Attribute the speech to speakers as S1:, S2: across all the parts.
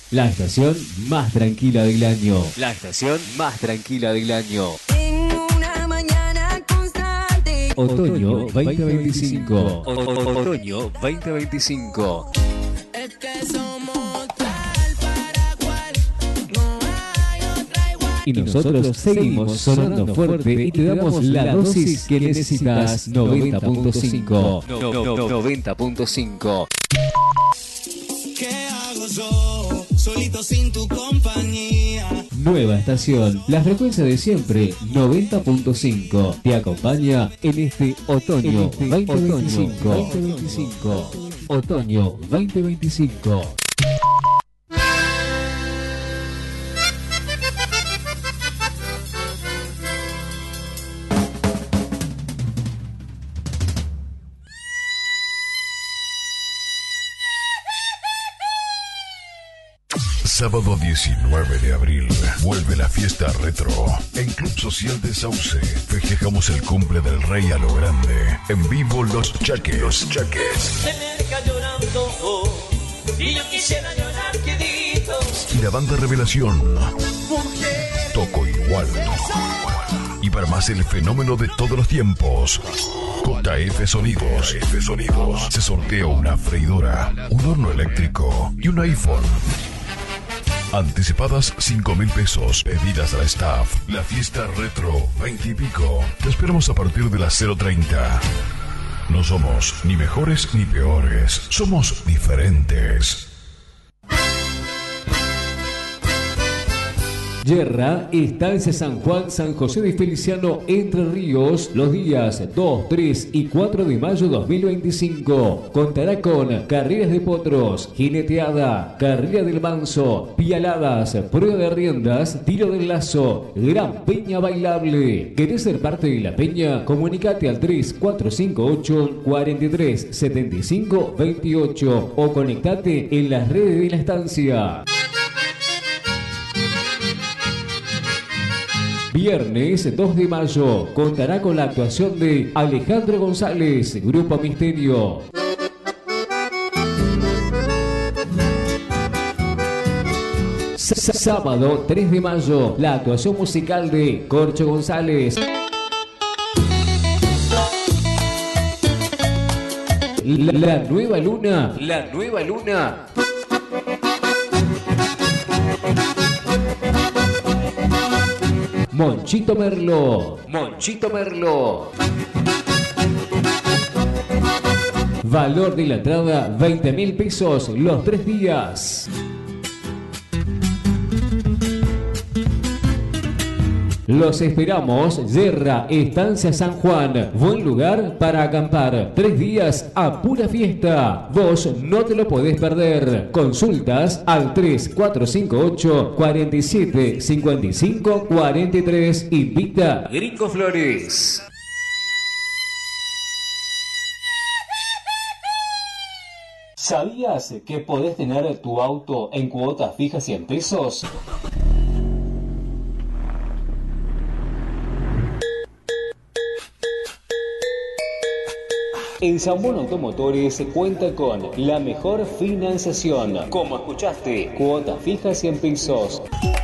S1: La estación más tranquila del año. La estación más tranquila del año.
S2: En una mañana constante.
S1: Otoño 2025. Otoño 2025.
S2: Es que somos tal para cual. No hay otra igual.
S1: Y nosotros seguimos sonando fuerte y te damos la dosis que necesitas. 90.5. 90.5.
S3: ¿Qué hago yo, solito sin tu compañía?
S1: Nueva estación, la frecuencia de siempre, 90.5. Te acompaña en este otoño 2025. Otoño 2025.
S4: Sábado 19 de abril, vuelve la fiesta retro. En Club Social de Sauce, festejamos el cumple del rey a lo grande. En vivo Los Chaques. Los Chaques.
S5: Se me deja llorando y yo quisiera llorar quedito.
S4: Y la banda Revelación. Toco igual. Y para más el fenómeno de todos los tiempos. JF Sonidos. JF Sonidos. Se sortea una freidora, un horno eléctrico y un iPhone. Anticipadas 5.000 pesos. Pedidas a la staff. La fiesta retro 20 y pico. Te esperamos a partir de las 0:30. No somos ni mejores ni peores. Somos diferentes.
S1: Yerra, Estancia San Juan, San José de Feliciano, Entre Ríos, los días 2, 3 y 4 de mayo 2025. Contará con carreras de potros, jineteada, carrera del manso, pialadas, prueba de riendas, tiro del lazo, gran peña bailable. ¿Querés ser parte de la peña? Comunicate al 3458 43 75 28 o conectate en las redes de la estancia. Viernes 2 de mayo contará con la actuación de Alejandro González, Grupo Misterio. Sábado 3 de mayo, la actuación musical de Corcho González. La nueva luna. La nueva luna. Monchito Merlo. Monchito Merlo. Valor de la entrada 20.000 pesos los 3 días. Los esperamos, Yerra, Estancia San Juan. Buen lugar para acampar. 3 días a pura fiesta. Vos no te lo podés perder. Consultas al 3458 47 55 43. Invita Gringo Flores. ¿Sabías que podés tener tu auto en cuotas fijas 100 pesos? En Zambón Automotores se cuenta con la mejor financiación. Como escuchaste, cuotas fijas 100 pesos.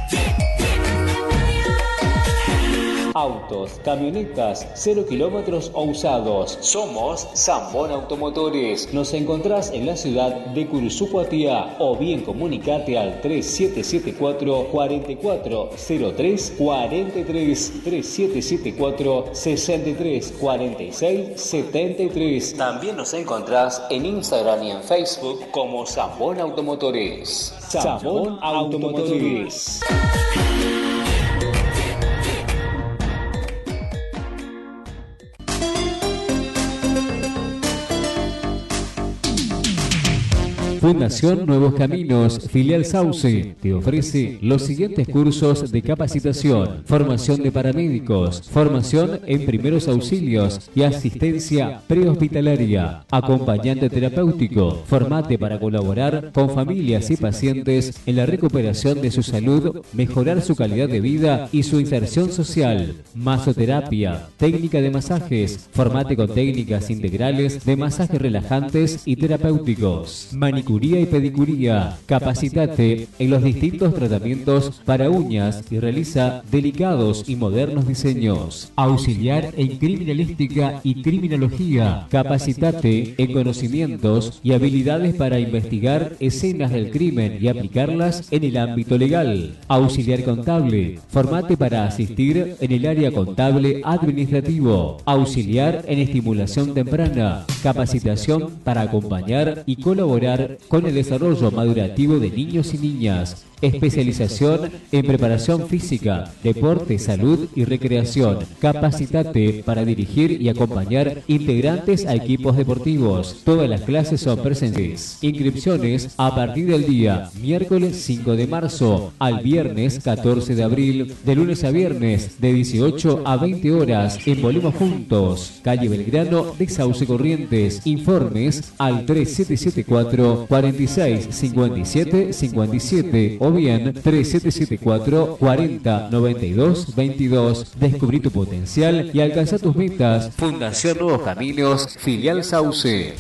S1: Autos, camionetas, 0 kilómetros o usados. Somos Zambón Automotores. Nos encontrás en la ciudad de Curuzú-Poatiá o bien comunicate al 3774 4403 43 3774 63 46 73. También nos encontrás en Instagram y en Facebook como Zambón Automotores. Zambón Automotores. Fundación Nuevos Caminos, Filial Sauce, te ofrece los siguientes cursos de capacitación: formación de paramédicos, formación en primeros auxilios y asistencia prehospitalaria, acompañante terapéutico. Formate para colaborar con familias y pacientes en la recuperación de su salud, mejorar su calidad de vida y su inserción social. Masoterapia, técnica de masajes, formate con técnicas integrales de masajes relajantes y terapéuticos. Manicura manicuría y pedicuría. Capacitate en los distintos tratamientos para uñas y realiza delicados y modernos diseños. Auxiliar en criminalística y criminología. Capacitate en conocimientos y habilidades para investigar escenas del crimen y aplicarlas en el ámbito legal. Auxiliar contable. Formate para asistir en el área contable administrativo. Auxiliar en estimulación temprana. Capacitación para acompañar y colaborar con el desarrollo madurativo de niños y niñas. Especialización en preparación física, deporte, salud y recreación. Capacitate para dirigir y acompañar integrantes a equipos deportivos. Todas las clases son presenciales. Inscripciones a partir del día miércoles 5 de marzo al viernes 14 de abril, de lunes a viernes de 18 a 20 horas en Volvemos Juntos, calle Belgrano de Sauce Corrientes. Informes al 3774 46 57 57 o bien 3774 40 92 22. Descubrí tu potencial y alcanza tus metas. Fundación Nuevos Caminos, filial Sauce.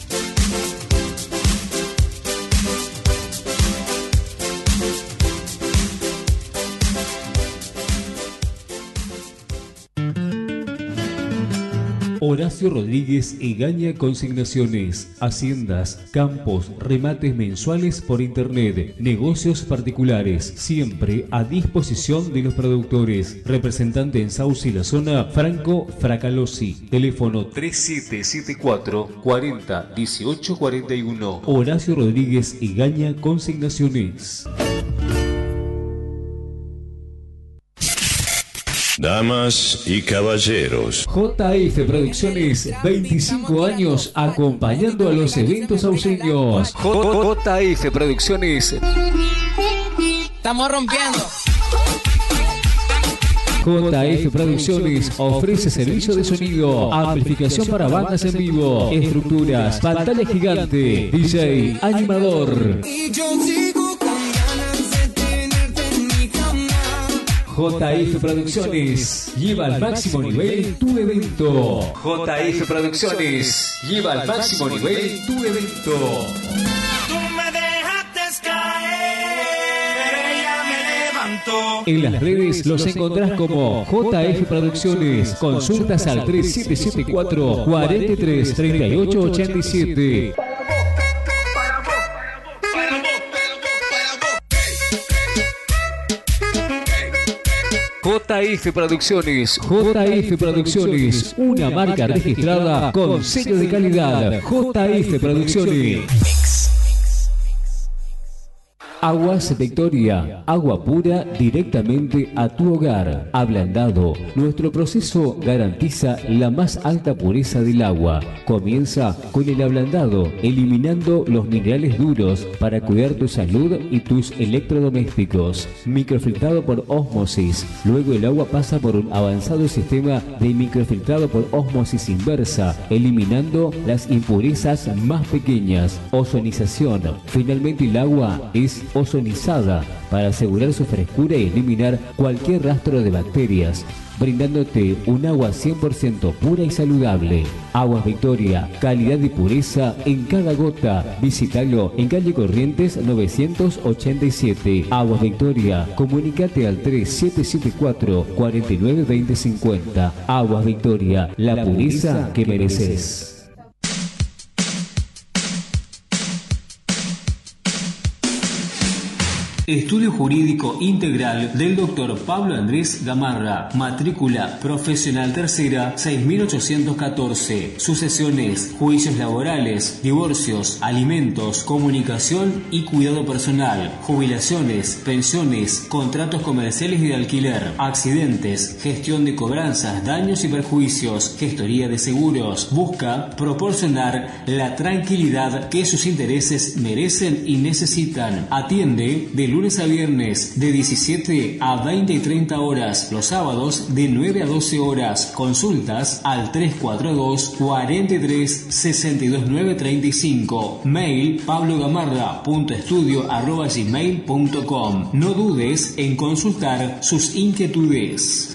S1: Horacio Rodríguez Egaña Consignaciones, haciendas, campos, remates mensuales por internet, negocios particulares, siempre a disposición de los productores. Representante en Sauce y la zona, Franco Fracalosi. Teléfono 3774 40 18 41. Horacio Rodríguez Egaña Consignaciones.
S6: Damas y caballeros,
S1: JF Producciones, 25 años acompañando a los eventos sauceños. JF Producciones.
S2: Estamos rompiendo.
S1: JF Producciones ofrece servicio de sonido, amplificación para bandas en vivo, estructuras, pantalla gigante, DJ, animador.
S3: Y yo sigo con ganas de tenerte en mi cama.
S1: JF Producciones lleva al máximo nivel tu evento. JF Producciones lleva al máximo nivel tu evento.
S3: Tú me dejaste caer, ella me levantó.
S1: En las redes los encontrás como JF Producciones. Consultas al 3774 43 38 87. JF Producciones. JF Producciones, una marca registrada con sello de calidad. JF Producciones. Aguas Victoria, agua pura directamente a tu hogar. Ablandado, nuestro proceso garantiza la más alta pureza del agua. Comienza con el ablandado, eliminando los minerales duros para cuidar tu salud y tus electrodomésticos. Microfiltrado por ósmosis. Luego el agua pasa por un avanzado sistema de microfiltrado por ósmosis inversa, eliminando las impurezas más pequeñas. Ozonización. Finalmente el agua es ozonizada para asegurar su frescura y eliminar cualquier rastro de bacterias, brindándote un agua 100% pura y saludable. Aguas Victoria, calidad y pureza en cada gota. Visítalo en calle Corrientes 987. Aguas Victoria, comunícate al 3774 49 20 50. Aguas Victoria, la pureza que mereces. Estudio Jurídico Integral del Dr. Pablo Andrés Gamarra. Matrícula profesional tercera 6814. Sucesiones, juicios laborales, divorcios, alimentos, comunicación y cuidado personal, jubilaciones, pensiones, contratos comerciales y de alquiler, accidentes, gestión de cobranzas, daños y perjuicios, gestoría de seguros. Busca proporcionar la tranquilidad que sus intereses merecen y necesitan. Atiende de lunes a viernes de 17 a 20 y 30 horas, los sábados de 9 a 12 horas. Consultas al 342 43 62 935. Mail pablogamarra.estudio@gmail.com. No dudes en consultar sus inquietudes.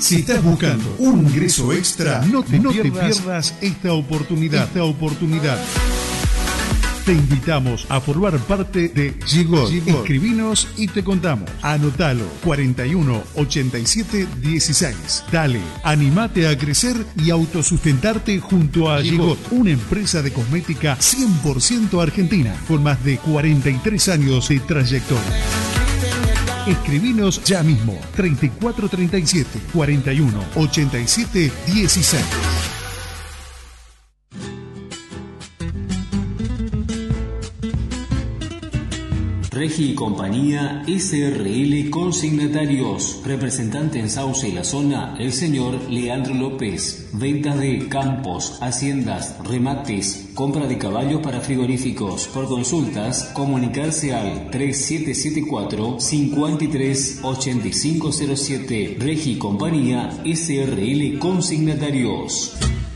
S7: Si estás buscando un ingreso extra, no te pierdas esta oportunidad. Te invitamos a formar parte de Gigot. Escribinos y te contamos. Anotalo, 41 87 16. Dale, animate a crecer y autosustentarte junto a Gigot, una empresa de cosmética 100% argentina, con más de 43 años de trayectoria. Escribinos ya mismo, 3437 41 87 16.
S1: Regi y Compañía SRL Consignatarios. Representante en Sauce y la zona, el señor Leandro López. Ventas de campos, haciendas, remates, compra de caballos para frigoríficos. Por consultas, comunicarse al 3774-538507. Regi y Compañía SRL Consignatarios.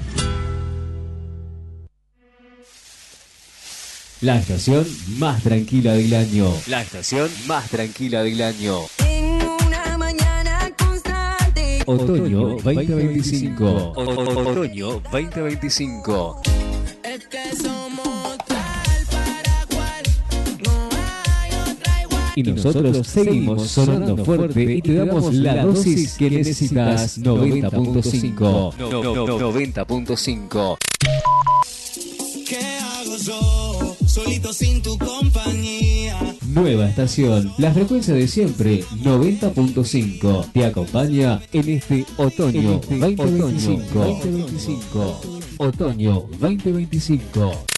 S1: La estación más tranquila del año. La estación más tranquila del año.
S2: En una mañana constante.
S1: Otoño 2025. Otoño 2025.
S2: Es que somos tal para cual. No hay otra igual.
S1: Y nosotros seguimos sonando fuerte y te damos la dosis que necesitas. 90.5. 90.5.
S3: ¿Qué hago yo, solito sin tu compañía?
S1: Nueva estación, la frecuencia de siempre, 90.5. Te acompaña en este otoño 2025. Otoño 2025.